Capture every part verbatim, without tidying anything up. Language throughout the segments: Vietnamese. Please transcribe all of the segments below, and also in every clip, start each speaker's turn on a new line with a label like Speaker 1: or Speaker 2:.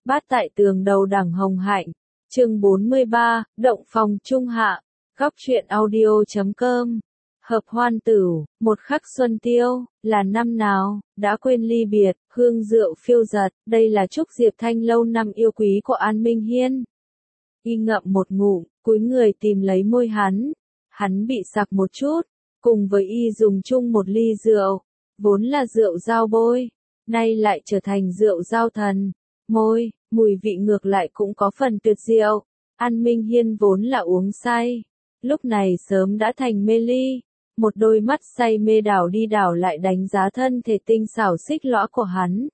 Speaker 1: Bát tại tường đầu đằng hồng hạnh, chương bốn mươi ba, động phòng trung hạ, góc truyện audio chấm com. Hợp hoan tửu, một khắc xuân tiêu, là năm nào, đã quên ly biệt, hương rượu phiêu giật, đây là chúc Diệp Thanh lâu năm yêu quý của An Minh Hiên. Y ngậm một ngụm, cúi người tìm lấy môi hắn, hắn bị sặc một chút, cùng với y dùng chung một ly rượu, vốn là rượu dao bôi, nay lại trở thành rượu dao thần, môi, mùi vị ngược lại cũng có phần tuyệt diệu. An Minh Hiên vốn là uống say, lúc này sớm đã thành mê ly, một đôi mắt say mê đảo đi đảo lại đánh giá thân thể tinh xảo xích lõa của hắn.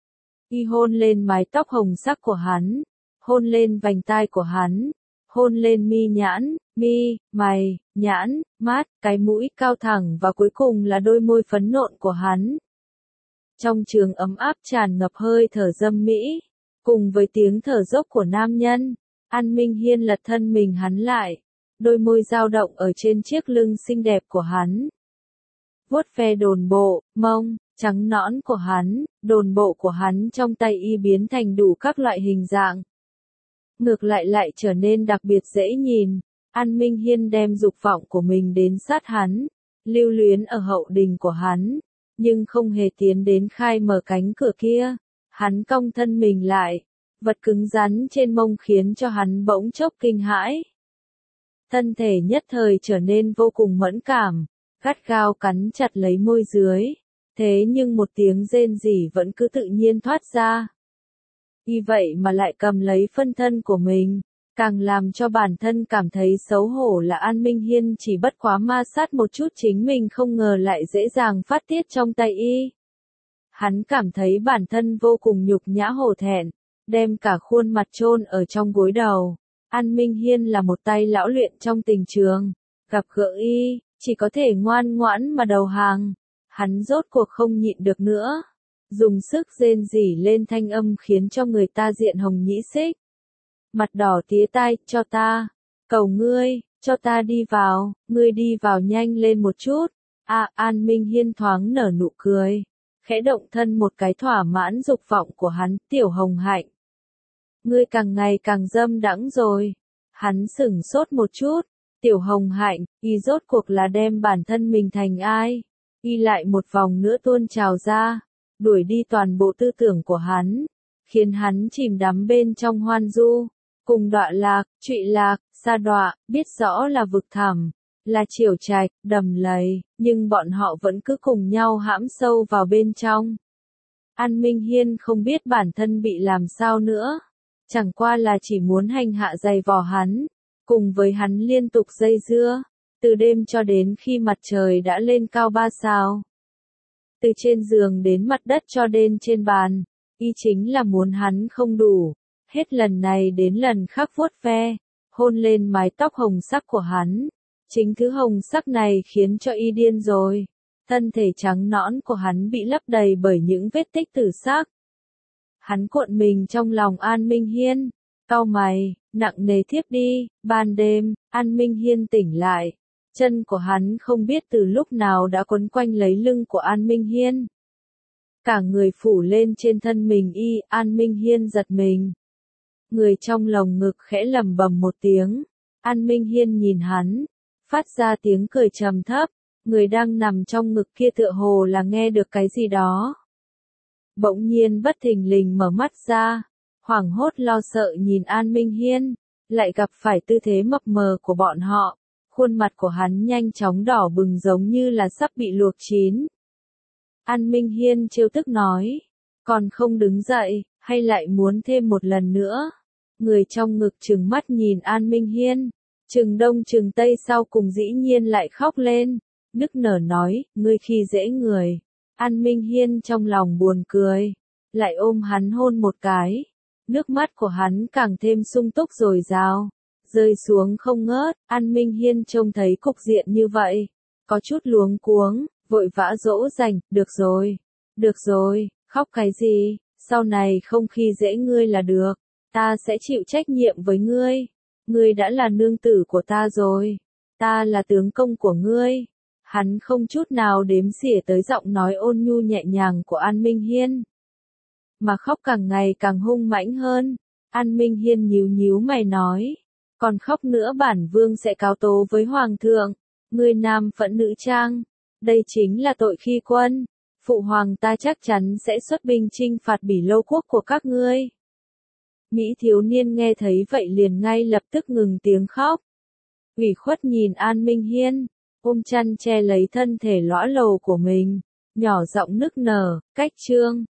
Speaker 1: Y hôn lên mái tóc hồng sắc của hắn, hôn lên vành tai của hắn, hôn lên mi nhãn, mi, mày, nhãn, mắt, cái mũi cao thẳng và cuối cùng là đôi môi phấn nộn của hắn. Trong trường ấm áp tràn ngập hơi thở dâm mỹ, cùng với tiếng thở dốc của nam nhân, An Minh Hiên lật thân mình hắn lại, đôi môi dao động ở trên chiếc lưng xinh đẹp của hắn. Vuốt ve đồn bộ, mông, trắng nõn của hắn, đồn bộ của hắn trong tay y biến thành đủ các loại hình dạng. Ngược lại lại trở nên đặc biệt dễ nhìn, An Minh Hiên đem dục vọng của mình đến sát hắn, lưu luyến ở hậu đình của hắn, nhưng không hề tiến đến khai mở cánh cửa kia. Hắn cong thân mình lại, vật cứng rắn trên mông khiến cho hắn bỗng chốc kinh hãi. Thân thể nhất thời trở nên vô cùng mẫn cảm, gắt gao cắn chặt lấy môi dưới, thế nhưng một tiếng rên rỉ vẫn cứ tự nhiên thoát ra. Y vậy mà lại cầm lấy phân thân của mình, càng làm cho bản thân cảm thấy xấu hổ là An Minh Hiên chỉ bất quá ma sát một chút chính mình không ngờ lại dễ dàng phát tiết trong tay y. Hắn cảm thấy bản thân vô cùng nhục nhã hổ thẹn, đem cả khuôn mặt chôn ở trong gối đầu. An Minh Hiên là một tay lão luyện trong tình trường, gặp gỡ y, chỉ có thể ngoan ngoãn mà đầu hàng. Hắn rốt cuộc không nhịn được nữa, dùng sức rên rỉ lên thanh âm khiến cho người ta diện hồng nhĩ xích. Mặt đỏ tía tai, cho ta, cầu ngươi, cho ta đi vào, ngươi đi vào nhanh lên một chút. À, An Minh Hiên thoáng nở nụ cười, khẽ động thân một cái thỏa mãn dục vọng của hắn, tiểu hồng hạnh. Ngươi càng ngày càng dâm đãng rồi. Hắn sửng sốt một chút, tiểu hồng hạnh, y rốt cuộc là đem bản thân mình thành ai? Y lại một vòng nữa tuôn trào ra, đuổi đi toàn bộ tư tưởng của hắn, khiến hắn chìm đắm bên trong hoan du, cùng đọa lạc, trụy lạc, sa đọa, biết rõ là vực thẳm, là chiều trạch, đầm lầy, nhưng bọn họ vẫn cứ cùng nhau hãm sâu vào bên trong. An Minh Hiên không biết bản thân bị làm sao nữa, chẳng qua là chỉ muốn hành hạ dày vò hắn, cùng với hắn liên tục dây dưa, từ đêm cho đến khi mặt trời đã lên cao ba sao. Từ trên giường đến mặt đất cho đến trên bàn, y chính là muốn hắn không đủ, hết lần này đến lần khác vuốt ve, hôn lên mái tóc hồng sắc của hắn. Chính thứ hồng sắc này khiến cho y điên rồi, thân thể trắng nõn của hắn bị lấp đầy bởi những vết tích tử sắc. Hắn cuộn mình trong lòng An Minh Hiên, cau mày, nặng nề thiếp đi. Ban đêm, An Minh Hiên tỉnh lại, chân của hắn không biết từ lúc nào đã quấn quanh lấy lưng của An Minh Hiên. Cả người phủ lên trên thân mình y, An Minh Hiên giật mình. Người trong lồng ngực khẽ lầm bầm một tiếng, An Minh Hiên nhìn hắn, phát ra tiếng cười trầm thấp, người đang nằm trong ngực kia tựa hồ là nghe được cái gì đó. Bỗng nhiên bất thình lình mở mắt ra, hoảng hốt lo sợ nhìn An Minh Hiên, lại gặp phải tư thế mập mờ của bọn họ, khuôn mặt của hắn nhanh chóng đỏ bừng giống như là sắp bị luộc chín. An Minh Hiên trêu tức nói, còn không đứng dậy, hay lại muốn thêm một lần nữa? Người trong ngực trừng mắt nhìn An Minh Hiên, trừng đông trừng tây sau cùng dĩ nhiên lại khóc lên, nức nở nói, ngươi khi dễ người. An Minh Hiên trong lòng buồn cười, lại ôm hắn hôn một cái, nước mắt của hắn càng thêm sung túc dồi dào, rơi xuống không ngớt. An Minh Hiên trông thấy cục diện như vậy, có chút luống cuống, vội vã dỗ dành, được rồi, được rồi, khóc cái gì, sau này không khi dễ ngươi là được, ta sẽ chịu trách nhiệm với ngươi, ngươi đã là nương tử của ta rồi, ta là tướng công của ngươi. Hắn không chút nào đếm xỉa tới giọng nói ôn nhu nhẹ nhàng của An Minh Hiên. mà khóc càng ngày càng hung mãnh hơn. An Minh Hiên nhíu nhíu mày nói, còn khóc nữa bản vương sẽ cáo tố với hoàng thượng, ngươi nam phẫn nữ trang, đây chính là tội khi quân, phụ hoàng ta chắc chắn sẽ xuất binh chinh phạt Bỉ Lâu quốc của các ngươi. Mỹ thiếu niên nghe thấy vậy liền ngay lập tức ngừng tiếng khóc. Ủy khuất nhìn An Minh Hiên, ôm chăn che lấy thân thể lõa lồ của mình, nhỏ giọng nức nở, cách chương.